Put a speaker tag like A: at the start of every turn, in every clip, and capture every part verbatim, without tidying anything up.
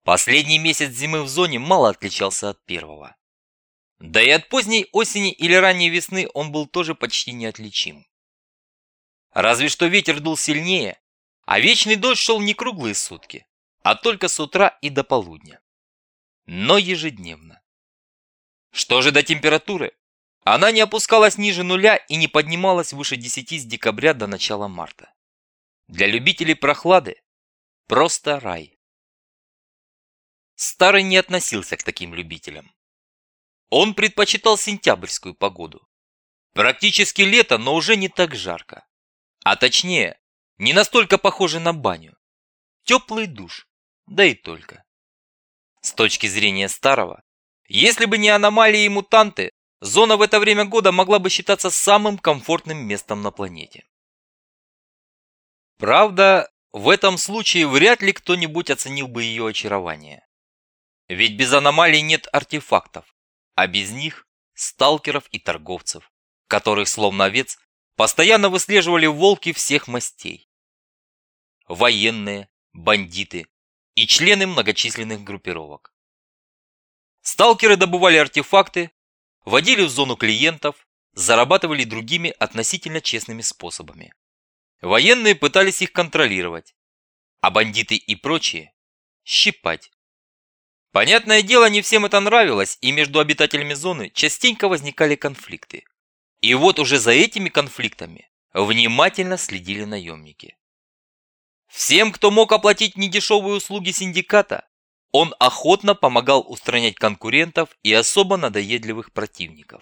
A: Последний месяц зимы в зоне мало отличался от первого. Да и от поздней осени или ранней весны он был тоже почти неотличим. Разве что ветер дул сильнее, а вечный дождь шел не круглые сутки, а только с утра и до полудня. Но ежедневно. Что же до температуры? Она не опускалась ниже нуля и не поднималась выше десяти с декабря до начала марта. Для любителей прохлады просто рай. Старый не относился к таким любителям. Он предпочитал сентябрьскую погоду. Практически лето, но уже не так жарко. А точнее, не настолько похоже на баню. Теплый душ, да и только. С точки зрения старого, если бы не аномалии и мутанты, зона в это время года могла бы считаться самым комфортным местом на планете. Правда, в этом случае вряд ли кто-нибудь оценил бы ее очарование. Ведь без аномалий нет артефактов, а без них – сталкеров и торговцев, которых, словно овец, постоянно выслеживали волки всех мастей. Военные, бандиты и члены многочисленных группировок. Сталкеры добывали артефакты, водили в зону клиентов, зарабатывали другими относительно честными способами. Военные пытались их контролировать, а бандиты и прочие – щипать. Понятное дело, не всем это нравилось, и между обитателями зоны частенько возникали конфликты. И вот уже за этими конфликтами внимательно следили наемники. Всем, кто мог оплатить недешевые услуги синдиката, он охотно помогал устранять конкурентов и особо надоедливых противников.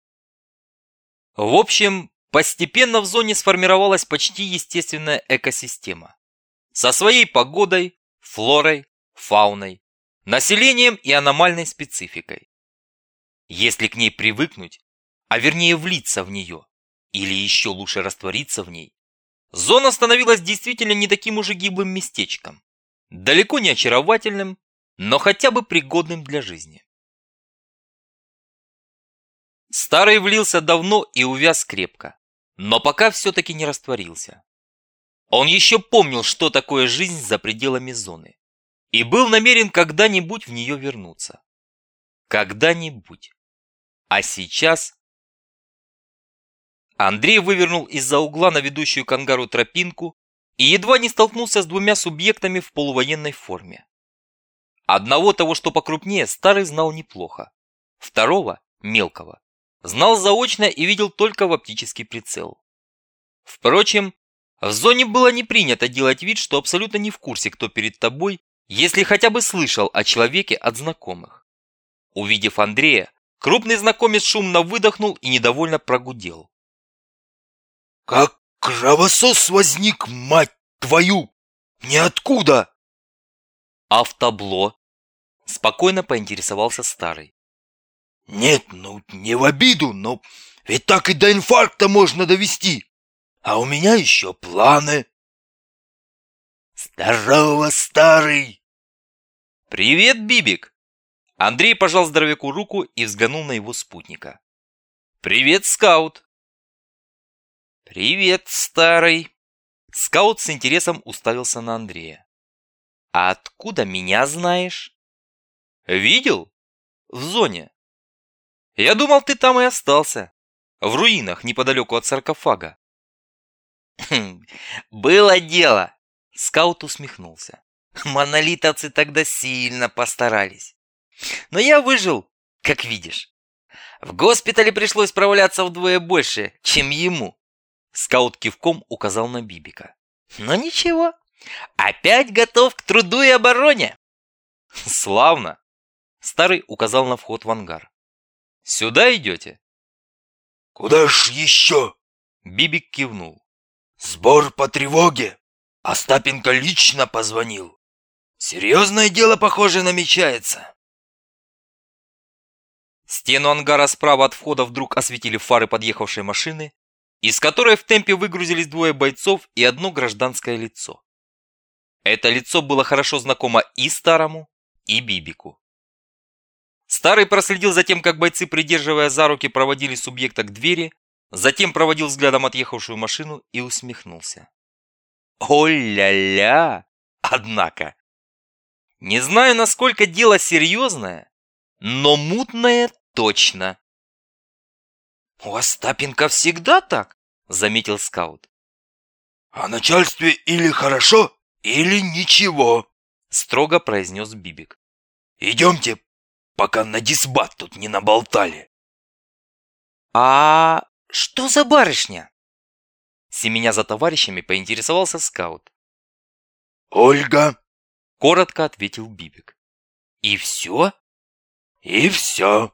A: В общем, постепенно в зоне сформировалась почти естественная экосистема. Со своей погодой, флорой, фауной, населением и аномальной спецификой. Если к ней привыкнуть, а вернее влиться в нее, или еще лучше раствориться в ней, зона становилась действительно не таким уже гиблым местечком, далеко не очаровательным, но хотя бы пригодным для жизни. Старый влился давно и увяз крепко, но пока все-таки не растворился. Он еще помнил, что такое жизнь за пределами зоны, и был намерен когда-нибудь в нее вернуться. Когда-нибудь. А сейчас... Андрей вывернул из-за угла на ведущую к ангару тропинку и едва не столкнулся с двумя субъектами в полувоенной форме. Одного, того, что покрупнее, старый знал неплохо. Второго, мелкого, знал заочно и видел только в оптический прицел. Впрочем, в зоне было не принято делать вид, что абсолютно не в курсе, кто перед тобой, если хотя бы слышал о человеке от знакомых. Увидев Андрея, крупный знакомец шумно выдохнул и недовольно прогудел.
B: «Как кровосос возник, мать твою! Ниоткуда!»
A: «А в табло?» – спокойно поинтересовался старый.
B: «Нет, ну не в обиду, но ведь так и до инфаркта можно довести. А у меня еще планы». «Здорово, старый!»
A: «Привет, Бибик!» Андрей пожал здоровяку руку и взглянул на его спутника. «Привет, скаут!» «Привет, старый!» Скаут с интересом уставился на Андрея. «А откуда меня знаешь?» «Видел? В зоне. Я думал, ты там и остался. В руинах, неподалеку от саркофага». «Было дело!» Скаут усмехнулся. «Монолитовцы тогда сильно постарались. Но я выжил, как видишь. В госпитале пришлось справляться вдвое больше, чем ему». Скаут кивком указал на Бибика. «Но ничего, опять готов к труду и обороне». «Славно!» Старый указал на вход в ангар. «Сюда идете?»
B: «Куда ж еще?»
A: Бибик кивнул.
B: «Сбор по тревоге. Остапенко лично позвонил. Серьезное дело, похоже, намечается».
A: Стену ангара справа от входа вдруг осветили фары подъехавшей машины, из которой в темпе выгрузились двое бойцов и одно гражданское лицо. Это лицо было хорошо знакомо и Старому, и Бибику. Старый проследил за тем, как бойцы, придерживая за руки, проводили субъекта к двери, затем проводил взглядом отъехавшую машину и усмехнулся. «О-ля-ля! Однако!» Не знаю, насколько дело серьезное, но мутное точно. У Остапенко всегда так, заметил скаут.
B: О начальстве или хорошо, или ничего,
A: строго произнес Бибик.
B: Идемте, пока на дисбат тут не наболтали.
A: А что за барышня? Семеня за товарищами поинтересовался скаут.
B: Ольга,
A: коротко ответил Бибик. И все?
B: И все.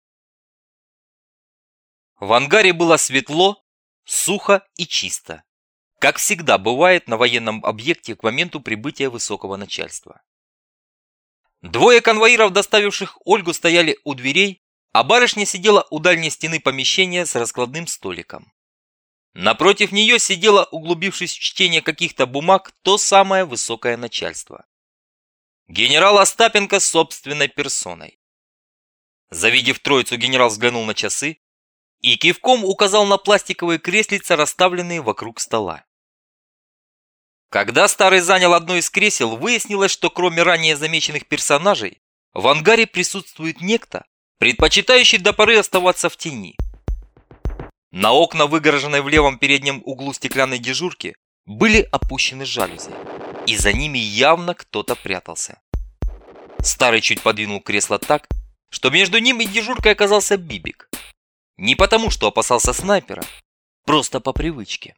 A: В ангаре было светло, сухо и чисто, как всегда бывает на военном объекте к моменту прибытия высокого начальства. Двое конвоиров, доставивших Ольгу, стояли у дверей, а барышня сидела у дальней стены помещения с раскладным столиком. Напротив нее сидело, углубившись в чтение каких-то бумаг, то самое высокое начальство. Генерал Остапенко собственной персоной. Завидев троицу, генерал взглянул на часы и кивком указал на пластиковые креслица, расставленные вокруг стола. Когда старый занял одно из кресел, выяснилось, что кроме ранее замеченных персонажей, в ангаре присутствует некто, предпочитающий до поры оставаться в тени. На окна, выгороженной в левом переднем углу стеклянной дежурки, были опущены жалюзи, и за ними явно кто-то прятался. Старый чуть подвинул кресло так, что между ним и дежуркой оказался Бибик. Не потому, что опасался снайпера, просто по привычке.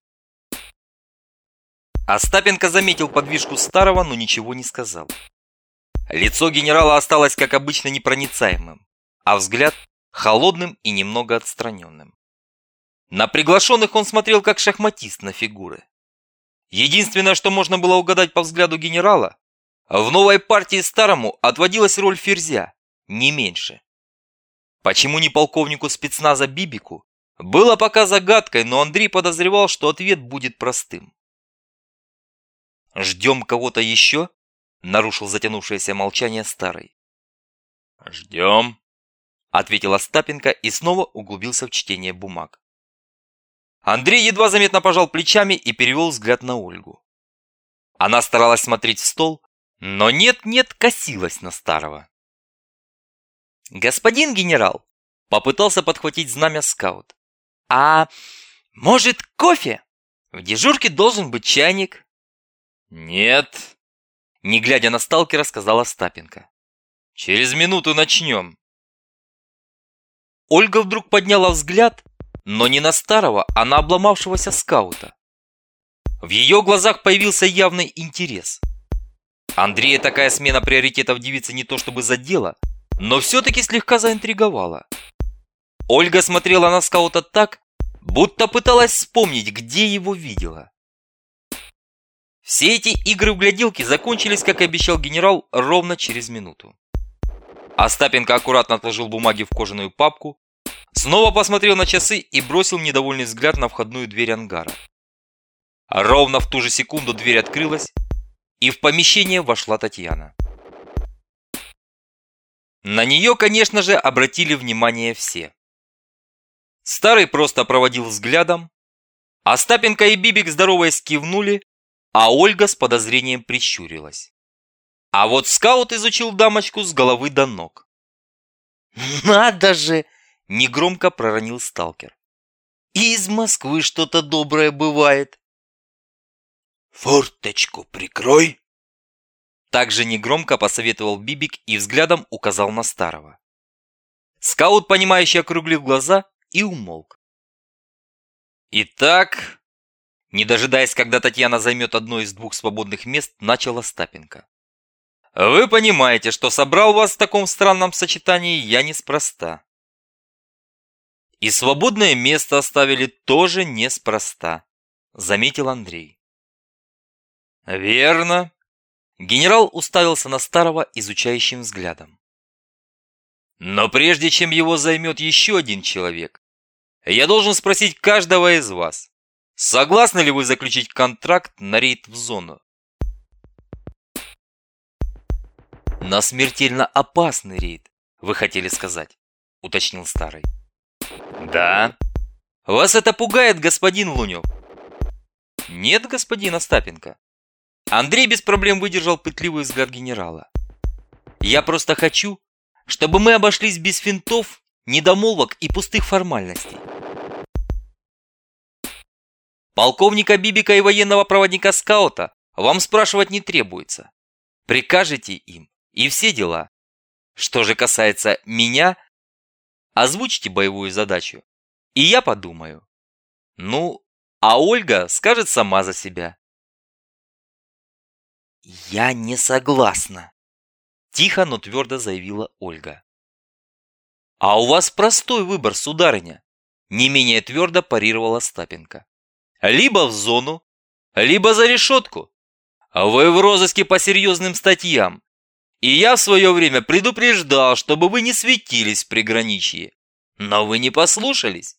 A: Остапенко заметил подвижку старого, но ничего не сказал. Лицо генерала осталось, как обычно, непроницаемым, а взгляд холодным и немного отстраненным. На приглашенных он смотрел как шахматист на фигуры. Единственное, что можно было угадать по взгляду генерала, в новой партии старому отводилась роль ферзя, не меньше. Почему не полковнику спецназа Бибику, было пока загадкой, но Андрей подозревал, что ответ будет простым. «Ждем кого-то еще?» – нарушил затянувшееся молчание старый.
B: «Ждем»,
A: – ответил Остапенко и снова углубился в чтение бумаг. Андрей едва заметно пожал плечами и перевел взгляд на Ольгу. Она старалась смотреть в стол, но нет-нет косилась на старого. «Господин генерал!» – попытался подхватить знамя скаут. «А может, кофе? В дежурке должен быть чайник».
B: «Нет»,
A: – не глядя на сталкера, сказал Остапенко.
B: «Через минуту начнем».
A: Ольга вдруг подняла взгляд, но не на старого, а на обломавшегося скаута. В ее глазах появился явный интерес. Андрея такая смена приоритетов девицы не то чтобы задела, но все-таки слегка заинтриговала. Ольга смотрела на скаута так, будто пыталась вспомнить, где его видела. Все эти игры в гляделки закончились, как и обещал генерал, ровно через минуту. Остапенко аккуратно отложил бумаги в кожаную папку, снова посмотрел на часы и бросил недовольный взгляд на входную дверь ангара. Ровно в ту же секунду дверь открылась, и в помещение вошла Татьяна. На нее, конечно же, обратили внимание все. Старый просто проводил взглядом, Остапенко и Бибик, здороваясь, кивнули, а Ольга с подозрением прищурилась. А вот скаут изучил дамочку с головы до ног. «Надо же!» – негромко проронил сталкер. «Из Москвы что-то доброе бывает».
B: «Форточку прикрой!»
A: Также негромко посоветовал Бибик и взглядом указал на старого. Скаут, понимающе округлил глаза и умолк. «Итак...» Не дожидаясь, когда Татьяна займет одно из двух свободных мест, начал Остапенко. «Вы понимаете, что собрал вас в таком странном сочетании я неспроста. И свободное место оставили тоже неспроста», заметил Андрей. «Верно». Генерал уставился на старого изучающим взглядом. «Но прежде чем его займет еще один человек, я должен спросить каждого из вас, согласны ли вы заключить контракт на рейд в зону?» «На смертельно опасный рейд, вы хотели сказать», — уточнил старый. «Да. Вас это пугает, господин Лунев?» «Нет, господин Остапенко». Андрей без проблем выдержал пытливый взгляд генерала. Я просто хочу, чтобы мы обошлись без финтов, недомолвок и пустых формальностей. Полковника Бибика и военного проводника скаута вам спрашивать не требуется. Прикажете им, и все дела. Что же касается меня, озвучите боевую задачу, и я подумаю. Ну, а Ольга скажет сама за себя. «Я не согласна», – тихо, но твердо заявила Ольга. «А у вас простой выбор, сударыня», – не менее твердо парировала Остапенко. «Либо в зону, либо за решетку. Вы в розыске по серьезным статьям. И я в свое время предупреждал, чтобы вы не светились в приграничье. Но вы не послушались».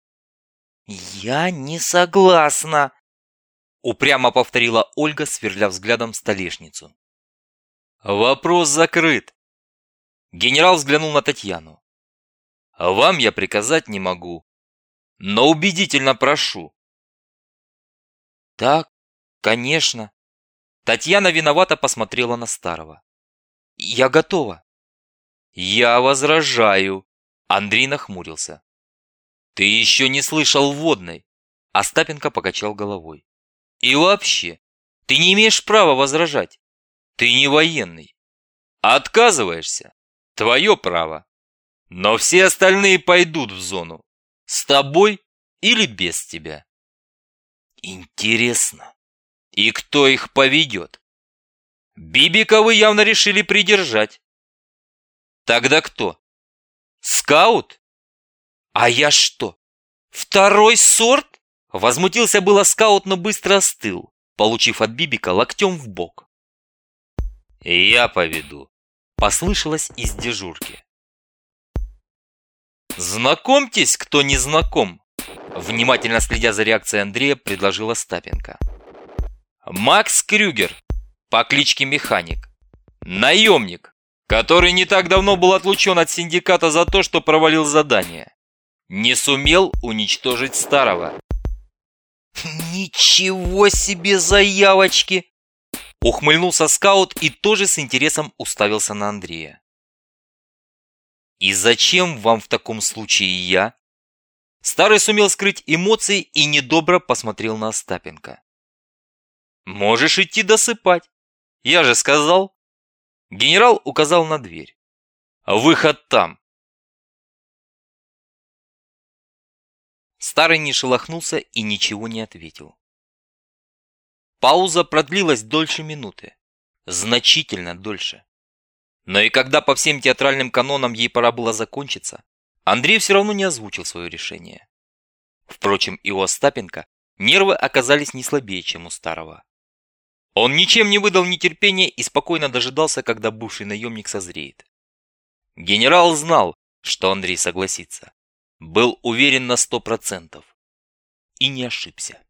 A: «Я не согласна», – упрямо повторила Ольга, сверля взглядом столешницу. «Вопрос закрыт». Генерал взглянул на Татьяну. «Вам я приказать не могу, но убедительно прошу». «Так, конечно». Татьяна виновато посмотрела на Старого. «Я готова». «Я возражаю», – Андрей нахмурился. «Ты еще не слышал вводной», – Остапенко покачал головой. «И вообще, ты не имеешь права возражать. Ты не военный. Отказываешься? Твое право. Но все остальные пойдут в зону. С тобой или без тебя». «Интересно, и кто их поведет?» «Бибика вы явно решили придержать». «Тогда кто? Скаут? А я что, второй сорт?» Возмутился было скаут, но быстро остыл, получив от Бибика локтем в бок. «Я поведу», – послышалось из дежурки. «Знакомьтесь, кто не знаком», – внимательно следя за реакцией Андрея, предложила Остапенко. «Макс Крюгер, по кличке Механик, наемник, который не так давно был отлучен от синдиката за то, что провалил задание. Не сумел уничтожить Старого». «Ничего себе заявочки!» Ухмыльнулся скаут и тоже с интересом уставился на Андрея. «И зачем вам в таком случае я?» Старый сумел скрыть эмоции и недобро посмотрел на Остапенко. «Можешь идти досыпать. Я же сказал». Генерал указал на дверь. «Выход там». Старый не шелохнулся и ничего не ответил. Пауза продлилась дольше минуты. Значительно дольше. Но и когда по всем театральным канонам ей пора было закончиться, Андрей все равно не озвучил свое решение. Впрочем, и у Остапенко нервы оказались не слабее, чем у Старого. Он ничем не выдал нетерпения и спокойно дожидался, когда бывший наемник созреет. Генерал знал, что Андрей согласится. Был уверен на сто процентов. И не ошибся.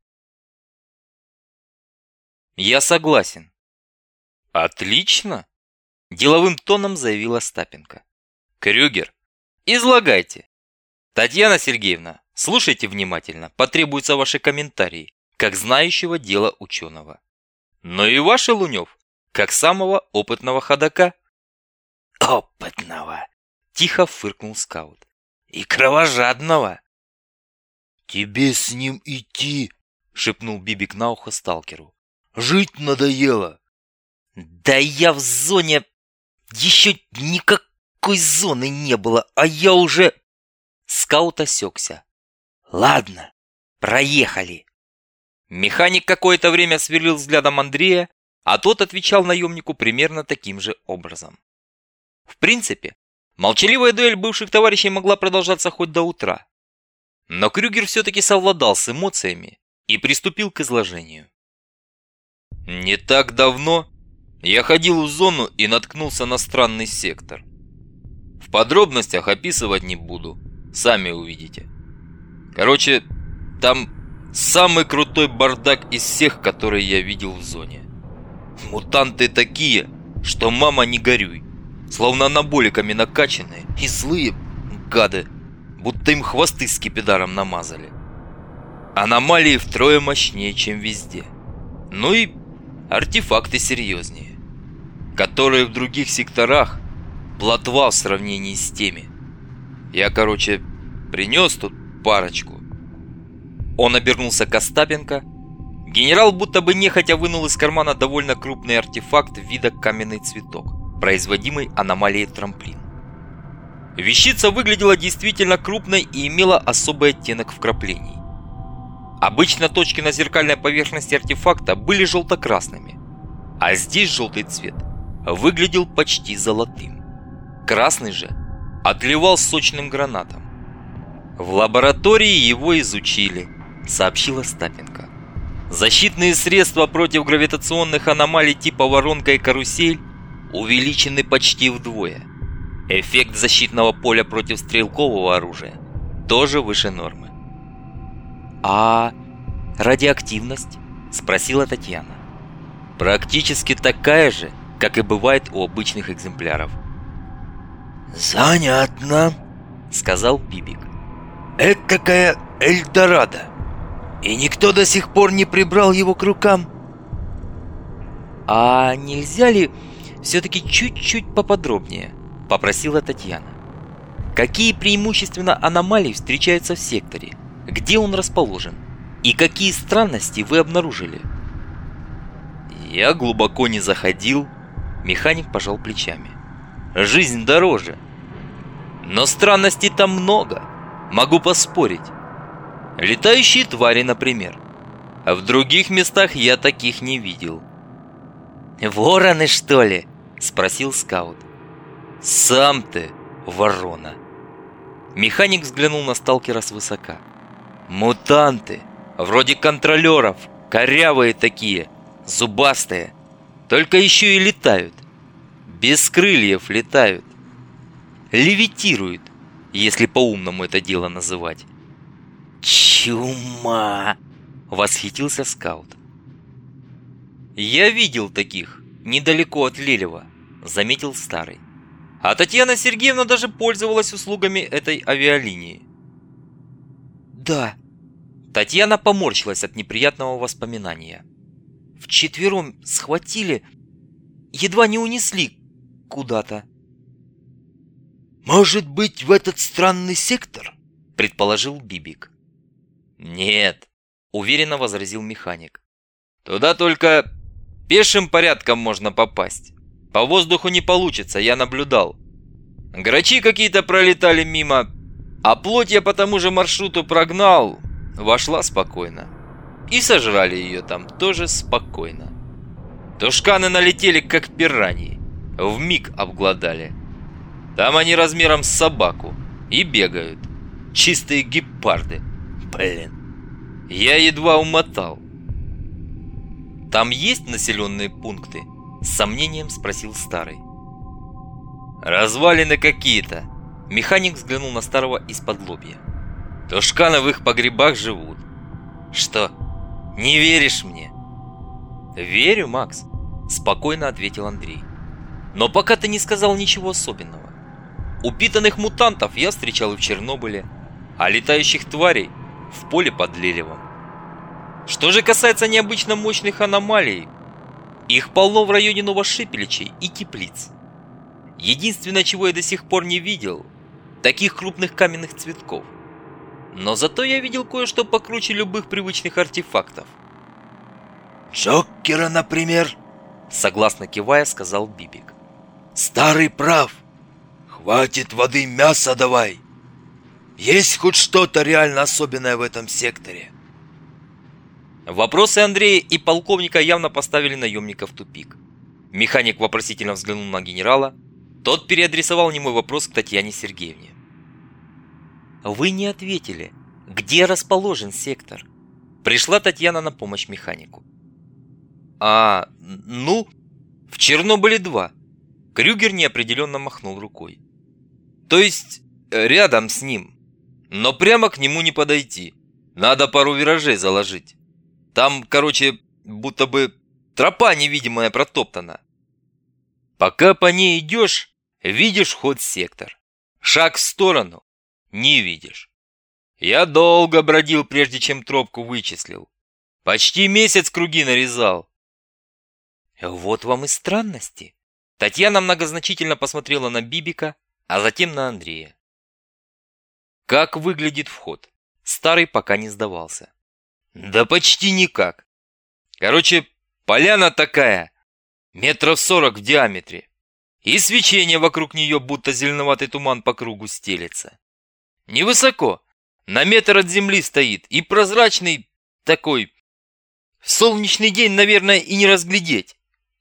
A: «Я согласен». «Отлично!» – деловым тоном заявила Остапенко. «Крюгер, излагайте. Татьяна Сергеевна, слушайте внимательно, потребуются ваши комментарии, как знающего дела ученого. Но и ваши, Лунев, как самого опытного ходока».
B: «Опытного!»
A: – тихо фыркнул скаут. «И кровожадного!»
B: «Тебе с ним идти!»
A: – шепнул Бибик на ухо сталкеру.
B: «Жить надоело!»
A: «Да я в зоне... Еще никакой зоны не было, а я уже...» Скаут осекся. «Ладно, проехали!» Механик какое-то время сверлил взглядом Андрея, а тот отвечал наемнику примерно таким же образом. В принципе, молчаливая дуэль бывших товарищей могла продолжаться хоть до утра. Но Крюгер все-таки совладал с эмоциями и приступил к изложению. «Не так давно я ходил в зону и наткнулся на странный сектор. В подробностях описывать не буду, сами увидите. Короче, там самый крутой бардак из всех, которые я видел в зоне. Мутанты такие, что мама не горюй, словно анаболиками накачанные, и злые гады, будто им хвосты с скипидаром намазали. Аномалии втрое мощнее, чем везде. Ну и артефакты серьезнее, которые в других секторах плотва в сравнении с теми. Я, короче, принес тут парочку». Он обернулся к Остапенко. Генерал будто бы нехотя вынул из кармана довольно крупный артефакт вида каменный цветок, производимый аномалией трамплин. Вещица выглядела действительно крупной и имела особый оттенок вкраплений. Обычно точки на зеркальной поверхности артефакта были желто-красными, а здесь желтый цвет выглядел почти золотым. Красный же отливал сочным гранатом. «В лаборатории его изучили», — сообщила Остапенко. «Защитные средства против гравитационных аномалий типа воронка и карусель увеличены почти вдвое. Эффект защитного поля против стрелкового оружия тоже выше нормы». «А радиоактивность?» – спросила Татьяна. «Практически такая же, как и бывает у обычных экземпляров».
B: «Занятно», — сказал Бибик. «Это такая Эльдорадо, и никто до сих пор не прибрал его к рукам».
A: «А нельзя ли все-таки чуть-чуть поподробнее?» – попросила Татьяна. «Какие преимущественно аномалии встречаются в секторе? Где он расположен? И какие странности вы обнаружили?» «Я глубоко не заходил», – механик пожал плечами. «Жизнь дороже. Но странностей там много, могу поспорить. Летающие твари, например. А в других местах я таких не видел». «Вороны, что ли?» – спросил скаут. «Сам ты ворона». Механик взглянул на сталкера свысока. «Мутанты, вроде контролеров, корявые такие, зубастые, только еще и летают. Без крыльев летают. Левитируют, если по-умному это дело называть».
B: «Чума!»
A: – восхитился скаут. «Я видел таких недалеко от Лелева», – заметил старый. «А Татьяна Сергеевна даже пользовалась услугами этой авиалинии». «Да». Татьяна поморщилась от неприятного воспоминания. «Вчетвером схватили, едва не унесли куда-то».
B: «Может быть, в этот странный сектор?»
A: – предположил Бибик. «Нет», – уверенно возразил механик. «Туда только пешим порядком можно попасть. По воздуху не получится, я наблюдал. Грачи какие-то пролетали мимо, а плоть я по тому же маршруту прогнал, вошла спокойно. И сожрали ее там тоже спокойно. Тушканы налетели, как пираньи, вмиг обглодали. Там они размером с собаку и бегают. Чистые гепарды. Блин, я едва умотал». «Там есть населенные пункты?» – с сомнением спросил старый. «Развалины какие-то». Механик взглянул на старого из-под лобья. «Тушканы в их погребах живут». «Что, не веришь мне?» «Верю, Макс», – спокойно ответил Андрей. «Но пока ты не сказал ничего особенного. Упитанных мутантов я встречал и в Чернобыле, а летающих тварей – в поле под Лелевом. Что же касается необычно мощных аномалий, их полно в районе Новошипеличей и Теплиц. Единственное, чего я до сих пор не видел, таких крупных каменных цветков. Но зато я видел кое-что покруче любых привычных артефактов».
B: «Джокера, например?»
A: – согласно кивая, сказал Бибик.
B: «Старый прав. Хватит воды, мясо давай. Есть хоть что-то реально особенное в этом секторе?»
A: Вопросы Андрея и полковника явно поставили наемника в тупик. Механик вопросительно взглянул на генерала. Тот переадресовал немой вопрос к Татьяне Сергеевне. «Вы не ответили, где расположен сектор?» Пришла Татьяна на помощь механику. «А, ну, в Чернобыле два». Крюгер неопределенно махнул рукой. «То есть рядом с ним, но прямо к нему не подойти. Надо пару виражей заложить. Там, короче, будто бы тропа невидимая протоптана. Пока по ней идешь, видишь ход-сектор. Шаг в сторону – не видишь. Я долго бродил, прежде чем тропку вычислил. Почти месяц круги нарезал». «Вот вам и странности», Татьяна многозначительно посмотрела на Бибика, а затем на Андрея. Как выглядит вход? Старый пока не сдавался. Да почти никак. Короче, поляна такая, метров сорок в диаметре. И свечение вокруг нее, будто зеленоватый туман по кругу стелется. Невысоко, на метр от земли стоит, и прозрачный такой. В солнечный день, наверное, и не разглядеть.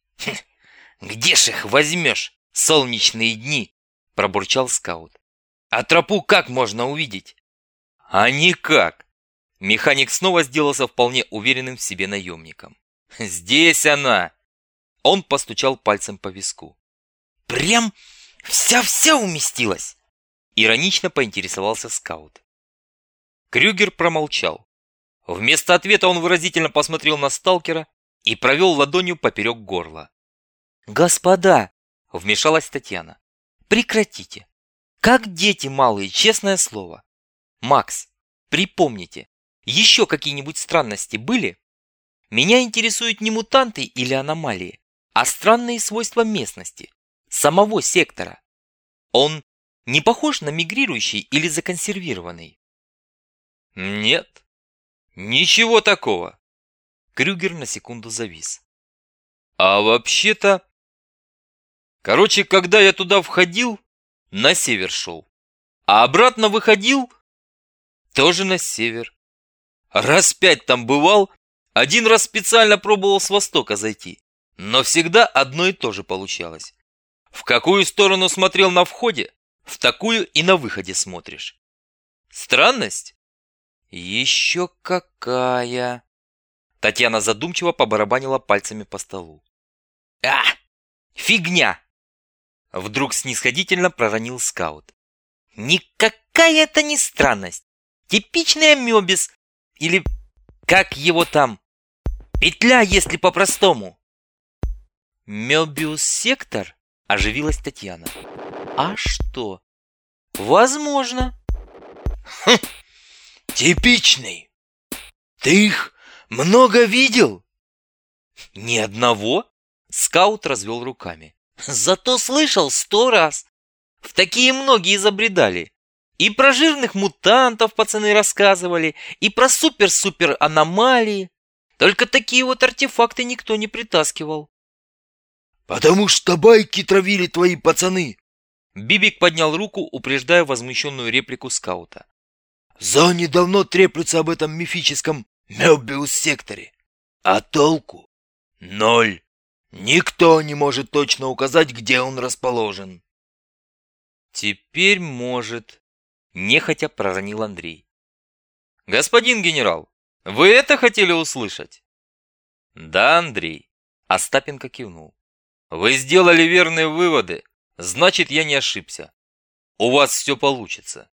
A: Где ж их возьмешь, солнечные дни? Пробурчал скаут. А тропу как можно увидеть? А никак. Механик снова сделался вполне уверенным в себе наемником. Здесь она. Он постучал пальцем по виску. Прям вся-вся уместилась. Иронично поинтересовался скаут. Крюгер промолчал. Вместо ответа он выразительно посмотрел на сталкера и провел ладонью поперек горла. «Господа!» — вмешалась Татьяна. «Прекратите! Как дети малые, честное слово! Макс, припомните, еще какие-нибудь странности были? Меня интересуют не мутанты или аномалии, а странные свойства местности, самого сектора. Он не похож на мигрирующий или законсервированный?» «Нет, ничего такого!» Крюгер на секунду завис. «А вообще-то... Короче, когда я туда входил, на север шел. А обратно выходил, тоже на север. Раз пять там бывал, один раз специально пробовал с востока зайти. Но всегда одно и то же получалось. В какую сторону смотрел на входе, в такую и на выходе смотришь. Странность? Еще какая! Татьяна задумчиво побарабанила пальцами по столу. А! Фигня! Вдруг снисходительно проронил скаут. Никакая это не странность. Типичный амебис. Или как его там? Петля, если по-простому. Мебиус-сектор? Оживилась Татьяна. А что? Возможно.
B: Хм, типичный. Ты их много видел?
A: Ни одного? Скаут развел руками. Зато слышал сто раз. В такие многие забредали. И про жирных мутантов пацаны рассказывали, и про супер-супер аномалии. Только такие вот артефакты никто не притаскивал.
B: Потому что байки травили твои пацаны.
A: Бибик поднял руку, упреждая возмущенную реплику скаута.
B: Зоне давно треплются об этом мифическом Мебиус-секторе. А толку? Ноль. Никто не может точно указать, где он расположен.
A: Теперь может, нехотя проронил Андрей. Господин генерал, вы это хотели услышать? Да, Андрей. Остапенко кивнул. Вы сделали верные выводы, значит, я не ошибся. У вас все получится.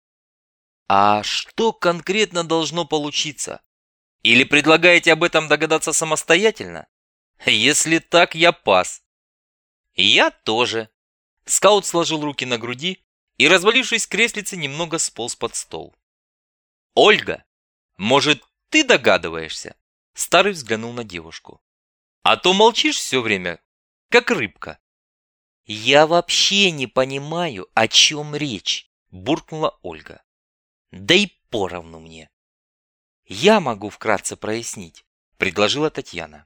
A: А что конкретно должно получиться? Или предлагаете об этом догадаться самостоятельно? Если так, я пас. Я тоже. Скаут сложил руки на груди и, развалившись в креслице, немного сполз под стол. Ольга, может, ты догадываешься? Старый взглянул на девушку. А то молчишь все время, как рыбка. Я вообще не понимаю, о чем речь, буркнула Ольга. Да и поровну мне. Я могу вкратце прояснить, предложила Татьяна.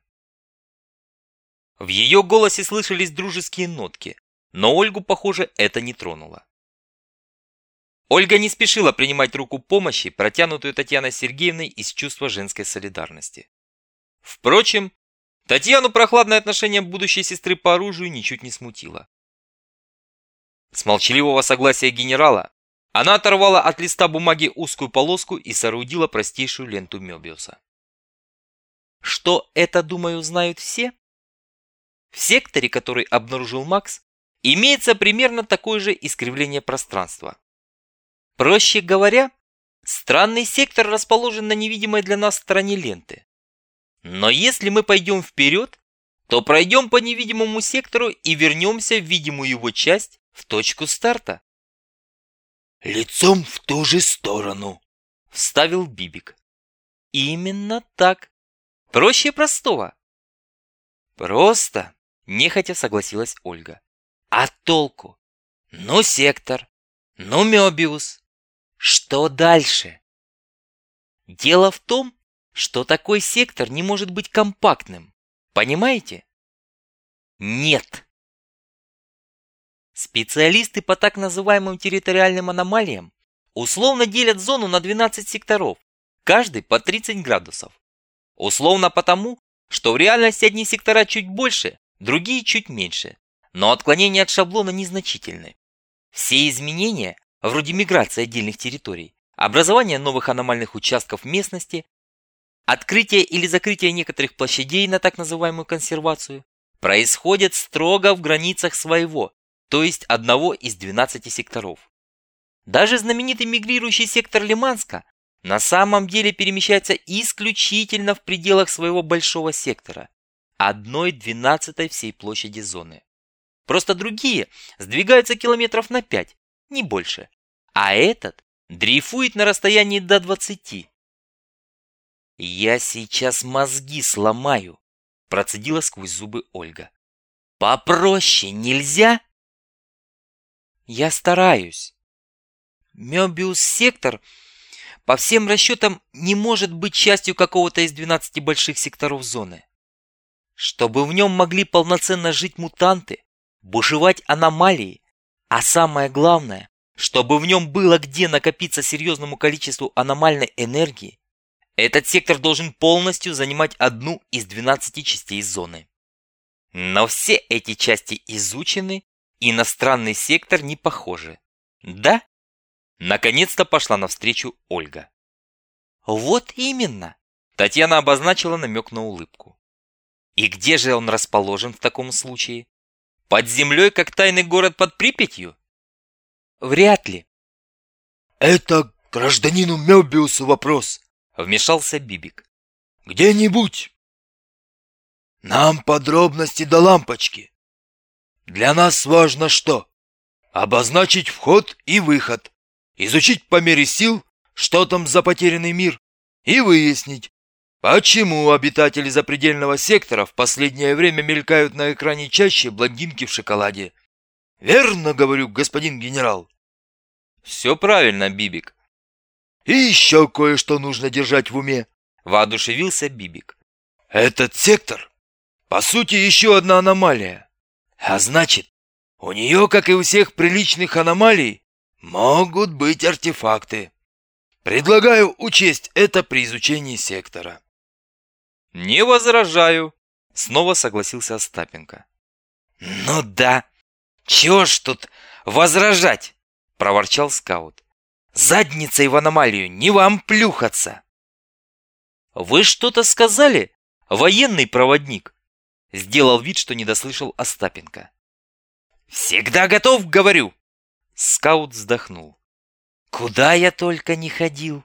A: В ее голосе слышались дружеские нотки, но Ольгу, похоже, это не тронуло. Ольга не спешила принимать руку помощи, протянутую Татьяной Сергеевной из чувства женской солидарности. Впрочем, Татьяну прохладное отношение будущей сестры по оружию ничуть не смутило. С молчаливого согласия генерала она оторвала от листа бумаги узкую полоску и соорудила простейшую ленту Мебиуса. Что это, думаю, знают все? В секторе, который обнаружил Макс, имеется примерно такое же искривление пространства. Проще говоря, странный сектор расположен на невидимой для нас стороне ленты. Но если мы пойдем вперед, то пройдем по невидимому сектору и вернемся в видимую его часть в точку старта.
B: «Лицом в ту же сторону», —
A: вставил Бибик. Именно так. Проще простого. Просто Нехотя согласилась Ольга.
B: А толку? Ну, сектор, ну, Мёбиус. Что дальше?
A: Дело в том, что такой сектор не может быть компактным. Понимаете? Нет. Специалисты по так называемым территориальным аномалиям условно делят зону на двенадцать секторов, каждый по тридцать градусов. Условно потому, что в реальности одни сектора чуть больше, другие чуть меньше, но отклонения от шаблона незначительны. Все изменения, вроде миграции отдельных территорий, образование новых аномальных участков местности, открытие или закрытие некоторых площадей на так называемую консервацию, происходят строго в границах своего, то есть одного из двенадцати секторов. Даже знаменитый мигрирующий сектор Лиманска на самом деле перемещается исключительно в пределах своего большого сектора, одной двенадцатой всей площади зоны. Просто другие сдвигаются километров на пять, не больше, а этот дрейфует на расстоянии до двадцати. «Я сейчас мозги сломаю», – процедила сквозь зубы Ольга. «Попроще нельзя?» «Я стараюсь. Мёбиус-сектор, по всем расчетам, не может быть частью какого-то из двенадцати больших секторов зоны. Чтобы в нем могли полноценно жить мутанты, бушевать аномалии, а самое главное, чтобы в нем было где накопиться серьезному количеству аномальной энергии, этот сектор должен полностью занимать одну из двенадцати частей зоны. Но все эти части изучены, и на странный сектор не похожи. Да? Наконец-то пошла навстречу Ольга. Вот именно. Татьяна обозначила намек на улыбку. И где же он расположен в таком случае? Под землей, как тайный город под Припятью? Вряд ли.
B: Это гражданину Мёбиусу вопрос.
A: Вмешался Бибик.
B: Где-нибудь. Нам подробности до лампочки. Для нас важно что? Обозначить вход и выход. Изучить по мере сил, что там за потерянный мир. И выяснить, почему обитатели запредельного сектора в последнее время мелькают на экране чаще блондинки в шоколаде. Верно говорю, господин генерал?
A: Все правильно, Бибик.
B: И еще кое-что нужно держать в уме.
A: Воодушевился Бибик.
B: Этот сектор, по сути, еще одна аномалия. А значит, у нее, как и у всех приличных аномалий, могут быть артефакты. Предлагаю учесть это при изучении сектора.
A: Не возражаю. Снова согласился Остапенко.
B: Ну да, чего ж тут возражать? Проворчал скаут. Задницей в аномалию не вам плюхаться.
A: Вы что-то сказали, военный проводник? Сделал вид, что не дослышал Остапенко.
B: Всегда готов, говорю.
A: Скаут вздохнул.
B: Куда я только не ходил.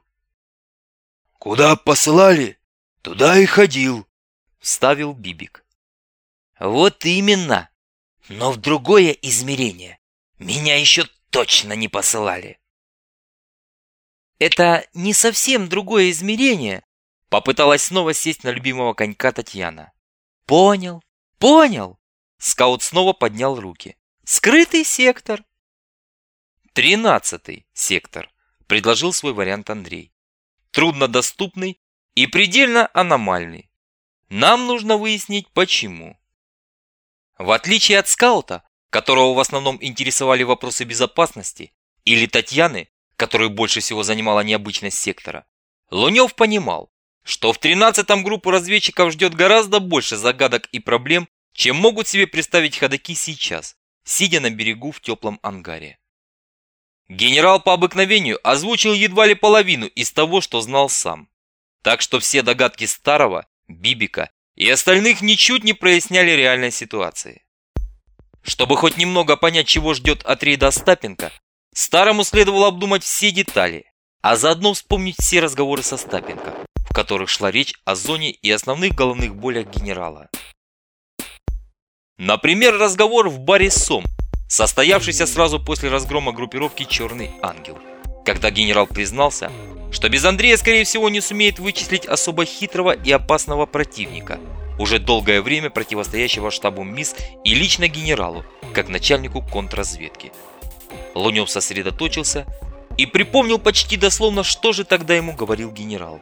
B: Куда посылали, туда и ходил, вставил Бибик. Вот именно. Но в другое измерение меня еще точно не посылали.
A: Это не совсем другое измерение, попыталась снова сесть на любимого конька Татьяна. Понял, понял. Скаут снова поднял руки. Скрытый сектор. Тринадцатый сектор, предложил свой вариант Андрей. Труднодоступный и предельно аномальный. Нам нужно выяснить, почему. В отличие от скаута, которого в основном интересовали вопросы безопасности, или Татьяны, которую больше всего занимала необычность сектора, Лунев понимал, что в тринадцатом группу разведчиков ждет гораздо больше загадок и проблем, чем могут себе представить ходаки сейчас, сидя на берегу в теплом ангаре. Генерал по обыкновению озвучил едва ли половину из того, что знал сам. Так что все догадки Старого, Бибика и остальных ничуть не проясняли реальной ситуации. Чтобы хоть немного понять, чего ждет от рейда Остапенко, Старому следовало обдумать все детали, а заодно вспомнить все разговоры со Остапенко, в которых шла речь о зоне и основных головных болях генерала. Например, разговор в баре «Сом», состоявшийся сразу после разгрома группировки «Черный ангел», когда генерал признался, что без Андрея, скорее всего, не сумеет вычислить особо хитрого и опасного противника, уже долгое время противостоящего штабу МИС и лично генералу, как начальнику контрразведки. Лунев сосредоточился и припомнил почти дословно, что же тогда ему говорил генерал.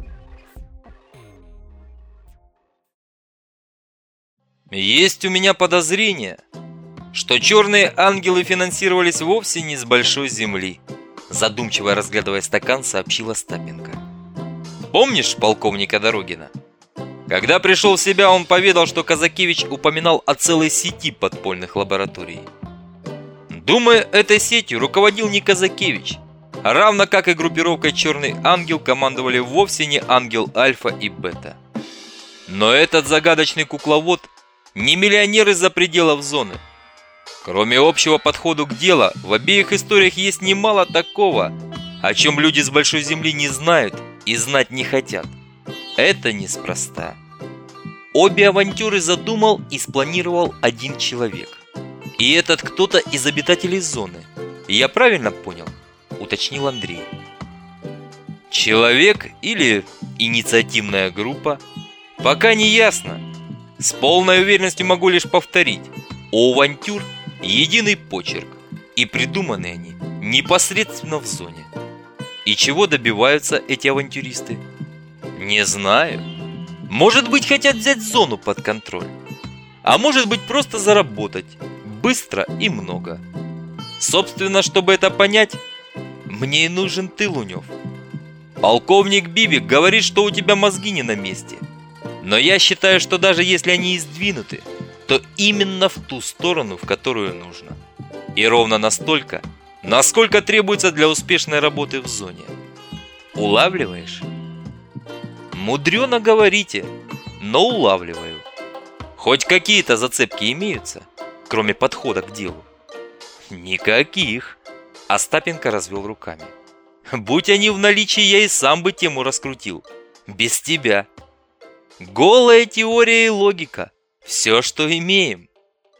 A: «Есть у меня подозрение, что черные ангелы финансировались вовсе не с большой земли», задумчиво разглядывая стакан, сообщил Остапенко. «Помнишь полковника Дорогина? Когда пришел в себя, он поведал, что Казакевич упоминал о целой сети подпольных лабораторий. Думаю, этой сетью руководил не Казакевич, а равно как и группировкой «Черный ангел» командовали вовсе не ангел Альфа и Бета. Но этот загадочный кукловод не миллионер из-за пределов зоны. Кроме общего подхода к делу, в обеих историях есть немало такого, о чем люди с большой земли не знают и знать не хотят. Это неспроста. Обе авантюры задумал и спланировал один человек. И этот кто-то из обитателей зоны. Я правильно понял? Уточнил Андрей. Человек или инициативная группа? Пока не ясно. С полной уверенностью могу лишь повторить. У авантюр единый почерк, и придуманы они непосредственно в зоне. И чего добиваются эти авантюристы? Не знаю. Может быть, хотят взять зону под контроль. А может быть, просто заработать. Быстро и много. Собственно, чтобы это понять, мне и нужен ты, Лунев. Полковник Бибик говорит, что у тебя мозги не на месте. Но я считаю, что даже если они и сдвинуты, то именно в ту сторону, в которую нужно. И ровно настолько, насколько требуется для успешной работы в зоне. Улавливаешь? Мудрено говорите, но улавливаю. Хоть какие-то зацепки имеются, кроме подхода к делу? Никаких. Остапенко развел руками. Будь они в наличии, я и сам бы тему раскрутил. Без тебя. Голая теория и логика. Все, что имеем.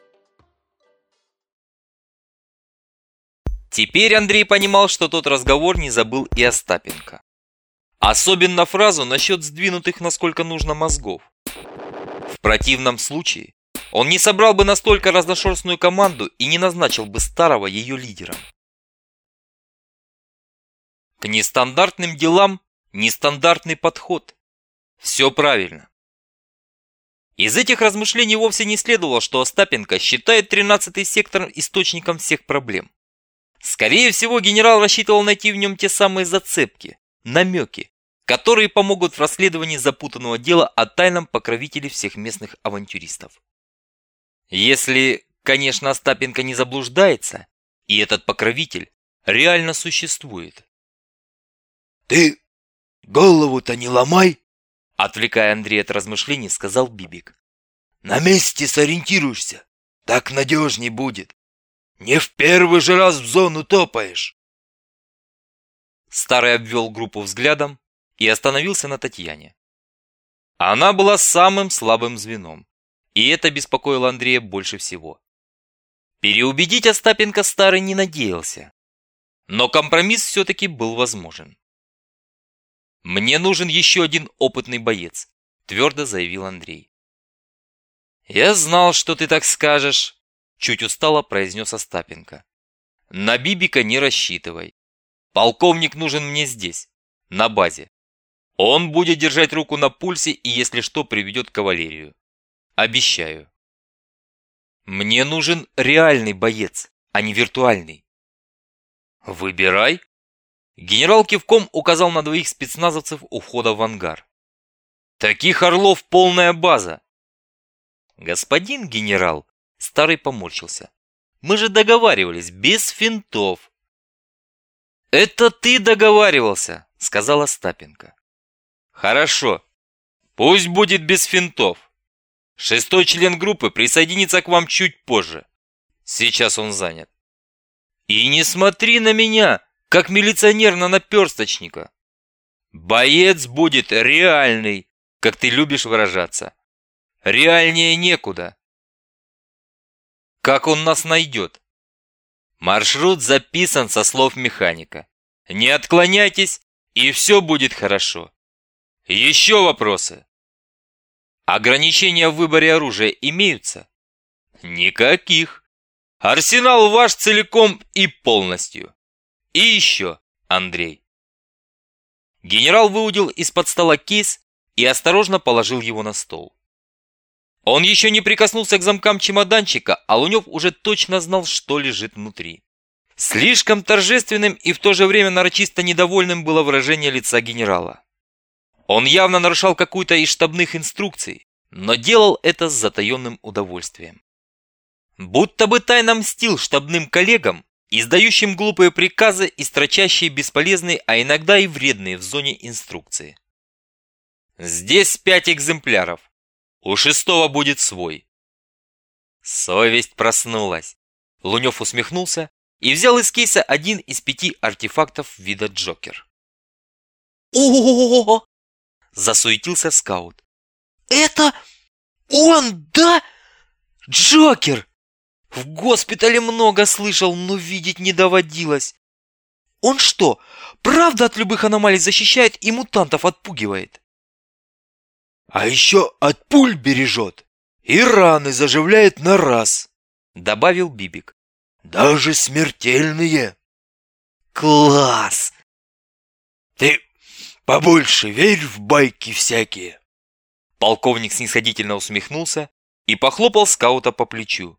A: Теперь Андрей понимал, что тот разговор не забыл и Остапенко. Особенно фразу насчет сдвинутых насколько нужно мозгов. В противном случае он не собрал бы настолько разношерстную команду и не назначил бы старого ее лидером. К нестандартным делам нестандартный подход. Все правильно. Из этих размышлений вовсе не следовало, что Остапенко считает тринадцатый сектор источником всех проблем. Скорее всего, генерал рассчитывал найти в нем те самые зацепки, намеки, которые помогут в расследовании запутанного дела о тайном покровителе всех местных авантюристов. Если, конечно, Остапенко не заблуждается, и этот покровитель реально существует.
B: «Ты голову-то не ломай!»
A: Отвлекая Андрея от размышлений, сказал Бибик.
B: «На месте сориентируешься, так надежней будет. Не в первый же раз в зону топаешь!»
A: Старый обвел группу взглядом и остановился на Татьяне. Она была самым слабым звеном, и это беспокоило Андрея больше всего. Переубедить Остапенко старый не надеялся, но компромисс все-таки был возможен. «Мне нужен еще один опытный боец», – твердо заявил Андрей. «Я знал, что ты так скажешь», – чуть устало произнес Остапенко. «На Бибика не рассчитывай. Полковник нужен мне здесь, на базе. Он будет держать руку на пульсе и, если что, приведет кавалерию. Обещаю». «Мне нужен реальный боец, а не виртуальный». «Выбирай». Генерал кивком указал на двоих спецназовцев у входа в ангар. «Таких орлов полная база!» «Господин генерал!» – старый поморщился. «Мы же договаривались, без финтов!» «Это ты договаривался!» – сказал Остапенко. «Хорошо, пусть будет без финтов. Шестой член группы присоединится к вам чуть позже. Сейчас он занят. И не смотри на меня, как милиционер на наперсточника. Боец будет реальный, как ты любишь выражаться. Реальнее некуда. Как он нас найдет? Маршрут записан со слов механика. Не отклоняйтесь, и все будет хорошо. Еще вопросы?» Ограничения в выборе оружия имеются? Никаких. Арсенал ваш целиком и полностью. И еще, Андрей. Генерал выудил из-под стола кейс и осторожно положил его на стол. Он еще не прикоснулся к замкам чемоданчика, а Лунев уже точно знал, что лежит внутри. Слишком торжественным и в то же время нарочисто недовольным было выражение лица генерала. Он явно нарушал какую-то из штабных инструкций, но делал это с затаенным удовольствием. Будто бы тайно мстил штабным коллегам, издающим глупые приказы и строчащие бесполезные, а иногда и вредные в зоне инструкции. Здесь пять экземпляров. У шестого будет свой. Совесть проснулась. Лунев усмехнулся и взял из кейса один из пяти артефактов вида Джокер.
C: О-о-о-о!
A: Засуетился скаут.
C: Это он, да? Джокер! В госпитале много слышал, но видеть не доводилось. Он что, правда от любых аномалий защищает и мутантов отпугивает?
B: А еще от пуль бережет и раны заживляет на раз,
A: добавил Бибик.
B: Даже смертельные.
C: Класс!
B: Ты побольше верь в байки всякие.
A: Полковник снисходительно усмехнулся и похлопал скаута по плечу.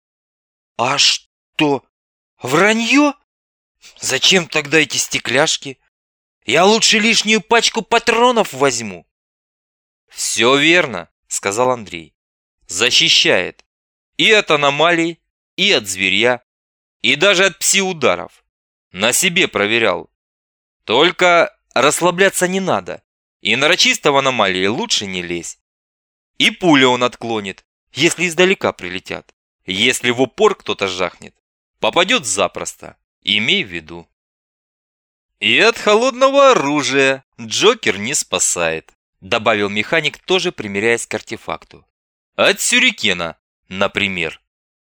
C: А что, вранье? Зачем тогда эти стекляшки? Я лучше лишнюю пачку патронов возьму.
A: Все верно, сказал Андрей. Защищает и от аномалий, и от зверья, и даже от пси-ударов. На себе проверял. Только расслабляться не надо, и нарочисто в аномалии лучше не лезь. И пули он отклонит, если издалека прилетят. Если в упор кто-то жахнет, попадет запросто, имей в виду. И от холодного оружия Джокер не спасает, добавил механик, тоже примиряясь к артефакту. От сюрикена, например.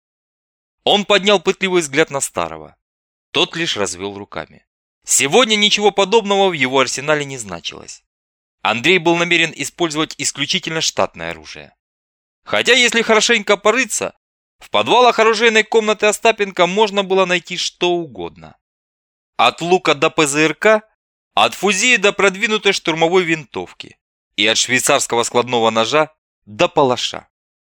A: Он поднял пытливый взгляд на старого. Тот лишь развел руками. Сегодня ничего подобного в его арсенале не значилось. Андрей был намерен использовать исключительно штатное оружие. Хотя, если хорошенько порыться, в подвалах оружейной комнаты Остапенко можно было найти что угодно. От лука до ПЗРК, от фузии до продвинутой штурмовой винтовки и от швейцарского складного ножа до палаша.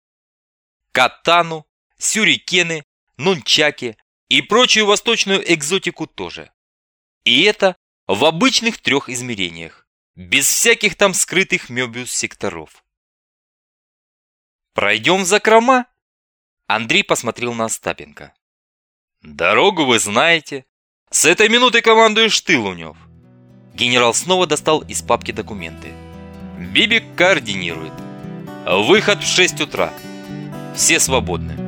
A: Катану, сюрикены, нунчаки и прочую восточную экзотику тоже. И это в обычных трех измерениях, без всяких там скрытых мёбиус-секторов. «Пройдем в закрома?» Андрей посмотрел на Остапенко. «Дорогу вы знаете. С этой минуты командуешь ты, Лунев». Генерал снова достал из папки документы. «Бибик координирует. Выход в шесть утра. Все свободны».